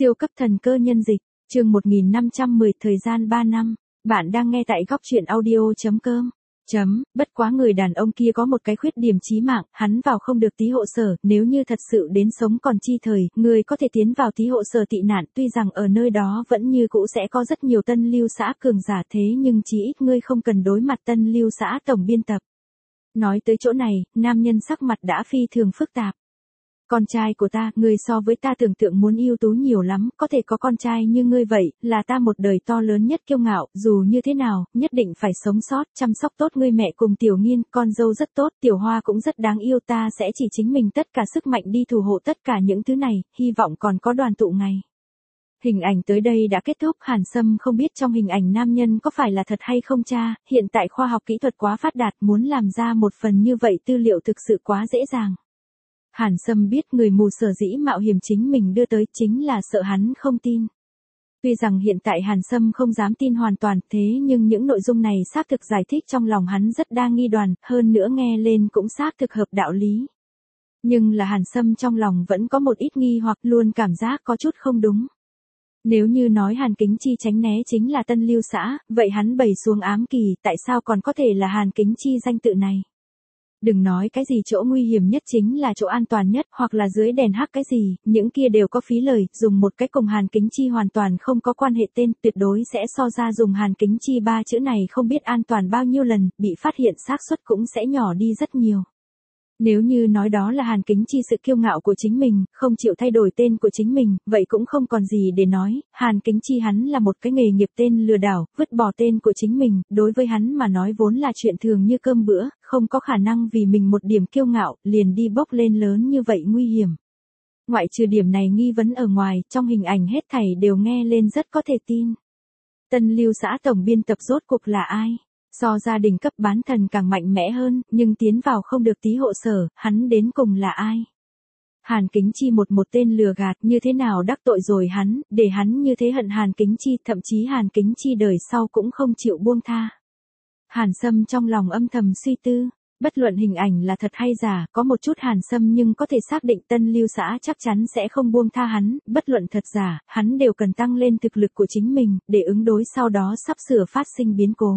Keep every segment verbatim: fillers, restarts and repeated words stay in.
Siêu cấp thần cơ nhân dịch, chương một nghìn năm trăm mười, thời gian ba năm. Bạn đang nghe tại góc truyện audio chấm com. Chấm, bất quá người đàn ông kia có một cái khuyết điểm chí mạng, hắn vào không được tí hộ sở, nếu như thật sự đến sống còn chi thời, người có thể tiến vào tí hộ sở tị nạn, tuy rằng ở nơi đó vẫn như cũ sẽ có rất nhiều tân lưu xã cường giả thế nhưng chí ít ngươi không cần đối mặt tân lưu xã tổng biên tập. Nói tới chỗ này, nam nhân sắc mặt đã phi thường phức tạp. Con trai của ta, ngươi so với ta tưởng tượng muốn ưu tú nhiều lắm, có thể có con trai như ngươi vậy, là ta một đời to lớn nhất kiêu ngạo, dù như thế nào, nhất định phải sống sót, chăm sóc tốt ngươi mẹ cùng Tiểu Nghiên, con dâu rất tốt, Tiểu Hoa cũng rất đáng yêu, ta sẽ chỉ chính mình tất cả sức mạnh đi thủ hộ tất cả những thứ này, hy vọng còn có đoàn tụ ngày. Hình ảnh tới đây đã kết thúc, Hàn Sâm không biết trong hình ảnh nam nhân có phải là thật hay không cha, hiện tại khoa học kỹ thuật quá phát đạt, muốn làm ra một phần như vậy tư liệu thực sự quá dễ dàng. Hàn Sâm biết người mù sở dĩ mạo hiểm chính mình đưa tới chính là sợ hắn không tin. Tuy rằng hiện tại Hàn Sâm không dám tin hoàn toàn thế nhưng những nội dung này xác thực giải thích trong lòng hắn rất đa nghi đoàn, hơn nữa nghe lên cũng xác thực hợp đạo lý. Nhưng là Hàn Sâm trong lòng vẫn có một ít nghi hoặc luôn cảm giác có chút không đúng. Nếu như nói Hàn Kính Chi tránh né chính là tân lưu xã, vậy hắn bày xuống ám kỳ, tại sao còn có thể là Hàn Kính Chi danh tự này? Đừng nói cái gì chỗ nguy hiểm nhất chính là chỗ an toàn nhất, hoặc là dưới đèn hắc cái gì, những kia đều có phí lời, dùng một cái cùng Hàn Kính Chi hoàn toàn không có quan hệ tên, tuyệt đối sẽ so ra dùng Hàn Kính Chi ba chữ này không biết an toàn bao nhiêu lần, bị phát hiện xác suất cũng sẽ nhỏ đi rất nhiều. Nếu như nói đó là Hàn Kính Chi sự kiêu ngạo của chính mình, không chịu thay đổi tên của chính mình, vậy cũng không còn gì để nói, Hàn Kính Chi hắn là một cái nghề nghiệp tên lừa đảo, vứt bỏ tên của chính mình, đối với hắn mà nói vốn là chuyện thường như cơm bữa, không có khả năng vì mình một điểm kiêu ngạo, liền đi bốc lên lớn như vậy nguy hiểm. Ngoại trừ điểm này nghi vấn ở ngoài, trong hình ảnh hết thảy đều nghe lên rất có thể tin. Tân lưu xã tổng biên tập rốt cuộc là ai? Do gia đình cấp bán thần càng mạnh mẽ hơn, nhưng tiến vào không được tí hộ sở, hắn đến cùng là ai? Hàn Kính Chi một một tên lừa gạt như thế nào đắc tội rồi hắn, để hắn như thế hận Hàn Kính Chi, thậm chí Hàn Kính Chi đời sau cũng không chịu buông tha. Hàn Sâm trong lòng âm thầm suy tư, bất luận hình ảnh là thật hay giả, có một chút Hàn Sâm nhưng có thể xác định tân lưu xã chắc chắn sẽ không buông tha hắn, bất luận thật giả, hắn đều cần tăng lên thực lực của chính mình, để ứng đối sau đó sắp sửa phát sinh biến cố.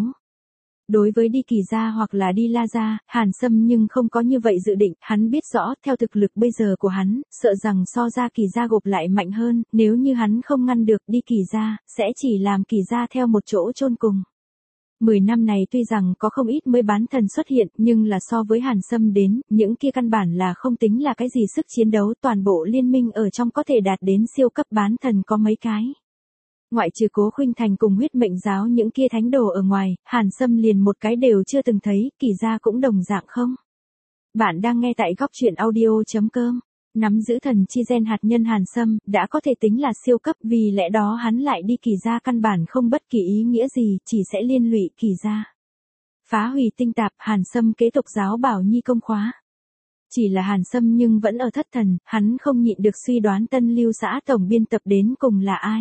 Đối với đi Kỳ gia hoặc là đi La gia, Hàn Sâm nhưng không có như vậy dự định, hắn biết rõ, theo thực lực bây giờ của hắn, sợ rằng so ra Kỳ gia gộp lại mạnh hơn, nếu như hắn không ngăn được đi Kỳ gia, sẽ chỉ làm Kỳ gia theo một chỗ chôn cùng. Mười năm này tuy rằng có không ít mới bán thần xuất hiện, nhưng là so với Hàn Sâm đến, những kia căn bản là không tính là cái gì sức chiến đấu, toàn bộ liên minh ở trong có thể đạt đến siêu cấp bán thần có mấy cái. Ngoại trừ Cố Khuynh Thành cùng huyết mệnh giáo những kia thánh đồ ở ngoài, Hàn Sâm liền một cái đều chưa từng thấy, Kỳ gia cũng đồng dạng không. Bạn đang nghe tại góc truyện audio chấm com. Nắm giữ thần chi gen hạt nhân Hàn Sâm, đã có thể tính là siêu cấp, vì lẽ đó hắn lại đi Kỳ gia căn bản không bất kỳ ý nghĩa gì, chỉ sẽ liên lụy Kỳ gia. Phá hủy tinh tạp, Hàn Sâm kế tục giáo bảo nhi công khóa. Chỉ là Hàn Sâm nhưng vẫn ở thất thần, hắn không nhịn được suy đoán tân lưu xã tổng biên tập đến cùng là ai.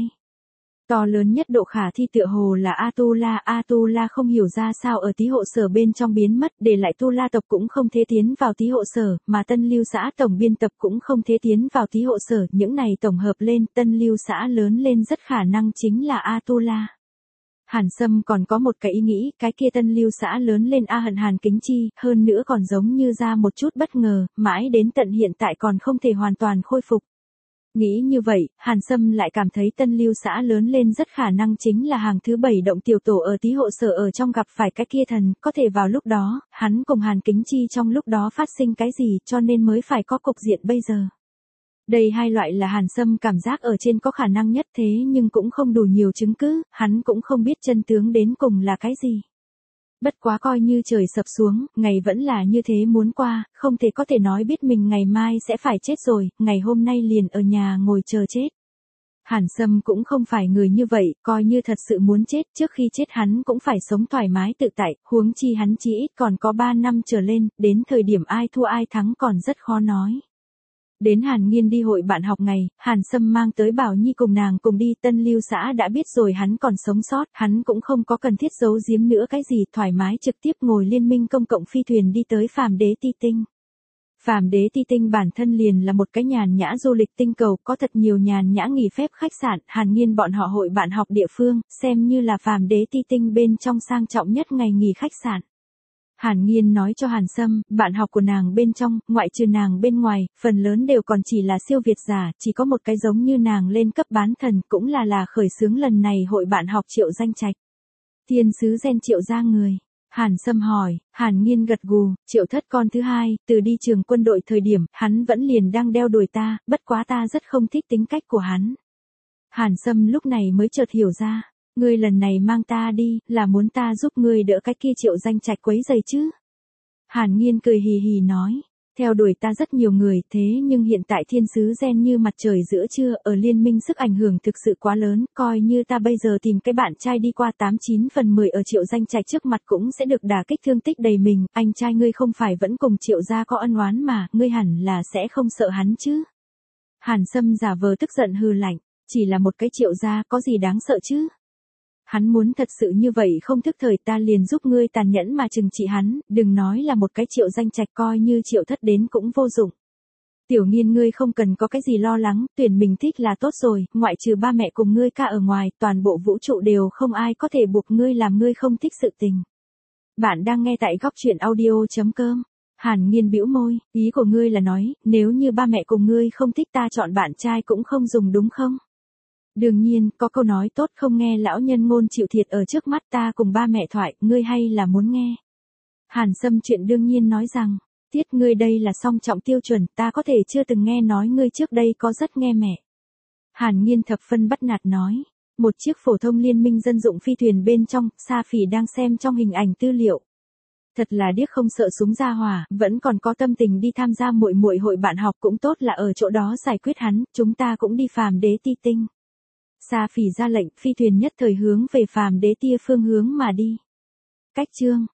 To lớn nhất độ khả thi tựa hồ là Atula, Atula không hiểu ra sao ở tí hộ sở bên trong biến mất, để lại Tu La tộc cũng không thể tiến vào tí hộ sở, mà tân lưu xã tổng biên tập cũng không thể tiến vào tí hộ sở, những này tổng hợp lên, tân lưu xã lớn lên rất khả năng chính là Atula. Hàn Sâm còn có một cái ý nghĩ, cái kia tân lưu xã lớn lên A hận Hàn Kính Chi, hơn nữa còn giống như ra một chút bất ngờ, mãi đến tận hiện tại còn không thể hoàn toàn khôi phục. Nghĩ như vậy, Hàn Sâm lại cảm thấy tân lưu xã lớn lên rất khả năng chính là hàng thứ bảy động tiểu tổ ở tí hộ sở ở trong gặp phải cái kia thần, có thể vào lúc đó, hắn cùng Hàn Kính Chi trong lúc đó phát sinh cái gì cho nên mới phải có cục diện bây giờ. Đây hai loại là Hàn Sâm cảm giác ở trên có khả năng nhất thế nhưng cũng không đủ nhiều chứng cứ, hắn cũng không biết chân tướng đến cùng là cái gì. Bất quá coi như trời sập xuống, ngày vẫn là như thế muốn qua, không thể có thể nói biết mình ngày mai sẽ phải chết rồi, ngày hôm nay liền ở nhà ngồi chờ chết. Hàn Sâm cũng không phải người như vậy, coi như thật sự muốn chết, trước khi chết hắn cũng phải sống thoải mái tự tại, huống chi hắn chỉ ít còn có ba năm trở lên, đến thời điểm ai thua ai thắng còn rất khó nói. Đến Hàn Nghiên đi hội bạn học ngày, Hàn Sâm mang tới Bảo Nhi cùng nàng cùng đi, tân lưu xã đã biết rồi hắn còn sống sót, hắn cũng không có cần thiết giấu giếm nữa cái gì, thoải mái trực tiếp ngồi liên minh công cộng phi thuyền đi tới Phàm Đế Ti Tinh. Phàm Đế Ti Tinh bản thân liền là một cái nhàn nhã du lịch tinh cầu, có thật nhiều nhàn nhã nghỉ phép khách sạn, Hàn Nghiên bọn họ hội bạn học địa phương, xem như là Phàm Đế Ti Tinh bên trong sang trọng nhất ngày nghỉ khách sạn. Hàn Nghiên nói cho Hàn Sâm, bạn học của nàng bên trong, ngoại trừ nàng bên ngoài, phần lớn đều còn chỉ là siêu việt giả, chỉ có một cái giống như nàng lên cấp bán thần, cũng là là khởi xướng lần này hội bạn học Triệu Danh Trạch. Thiên sứ gen Triệu gia người. Hàn Sâm hỏi, Hàn Nghiên gật gù, Triệu thất con thứ hai, từ đi trường quân đội thời điểm, hắn vẫn liền đang đeo đuổi ta, bất quá ta rất không thích tính cách của hắn. Hàn Sâm lúc này mới chợt hiểu ra, ngươi lần này mang ta đi, là muốn ta giúp ngươi đỡ cái kia Triệu Danh Trạch quấy rầy chứ. Hàn Nghiên cười hì hì nói, theo đuổi ta rất nhiều người, thế nhưng hiện tại thiên sứ gen như mặt trời giữa trưa, ở liên minh sức ảnh hưởng thực sự quá lớn, coi như ta bây giờ tìm cái bạn trai đi qua tám chín phần mười ở Triệu Danh Trạch trước mặt cũng sẽ được đả kích thương tích đầy mình, anh trai ngươi không phải vẫn cùng Triệu gia có ân oán mà, ngươi hẳn là sẽ không sợ hắn chứ. Hàn Sâm giả vờ tức giận hừ lạnh, chỉ là một cái Triệu gia có gì đáng sợ chứ. Hắn muốn thật sự như vậy không thức thời ta liền giúp ngươi tàn nhẫn mà trừng trị hắn, đừng nói là một cái Triệu Danh Trạch coi như Triệu thất đến cũng vô dụng. Tiểu Nghiên ngươi không cần có cái gì lo lắng, tuyển mình thích là tốt rồi, ngoại trừ ba mẹ cùng ngươi ca ở ngoài, toàn bộ vũ trụ đều không ai có thể buộc ngươi làm ngươi không thích sự tình. Bạn đang nghe tại góc truyện audio chấm com. Hàn Nghiên bĩu môi, ý của ngươi là nói, nếu như ba mẹ cùng ngươi không thích ta chọn bạn trai cũng không dùng đúng không? Đương nhiên, có câu nói tốt không nghe lão nhân ngôn chịu thiệt ở trước mắt ta cùng ba mẹ thoại, ngươi hay là muốn nghe. Hàn Sâm chuyện đương nhiên nói rằng, tiết ngươi đây là song trọng tiêu chuẩn, ta có thể chưa từng nghe nói ngươi trước đây có rất nghe mẹ. Hàn Nghiên thập phân bắt nạt nói, một chiếc phổ thông liên minh dân dụng phi thuyền bên trong, Sa Phỉ đang xem trong hình ảnh tư liệu. Thật là điếc không sợ súng ra hỏa, vẫn còn có tâm tình đi tham gia muội muội hội bạn học cũng tốt là ở chỗ đó giải quyết hắn, chúng ta cũng đi Phàm Đế Ti Tinh. Sa Phỉ ra lệnh, phi thuyền nhất thời hướng về Phàm Đế Tia phương hướng mà đi. Cách chương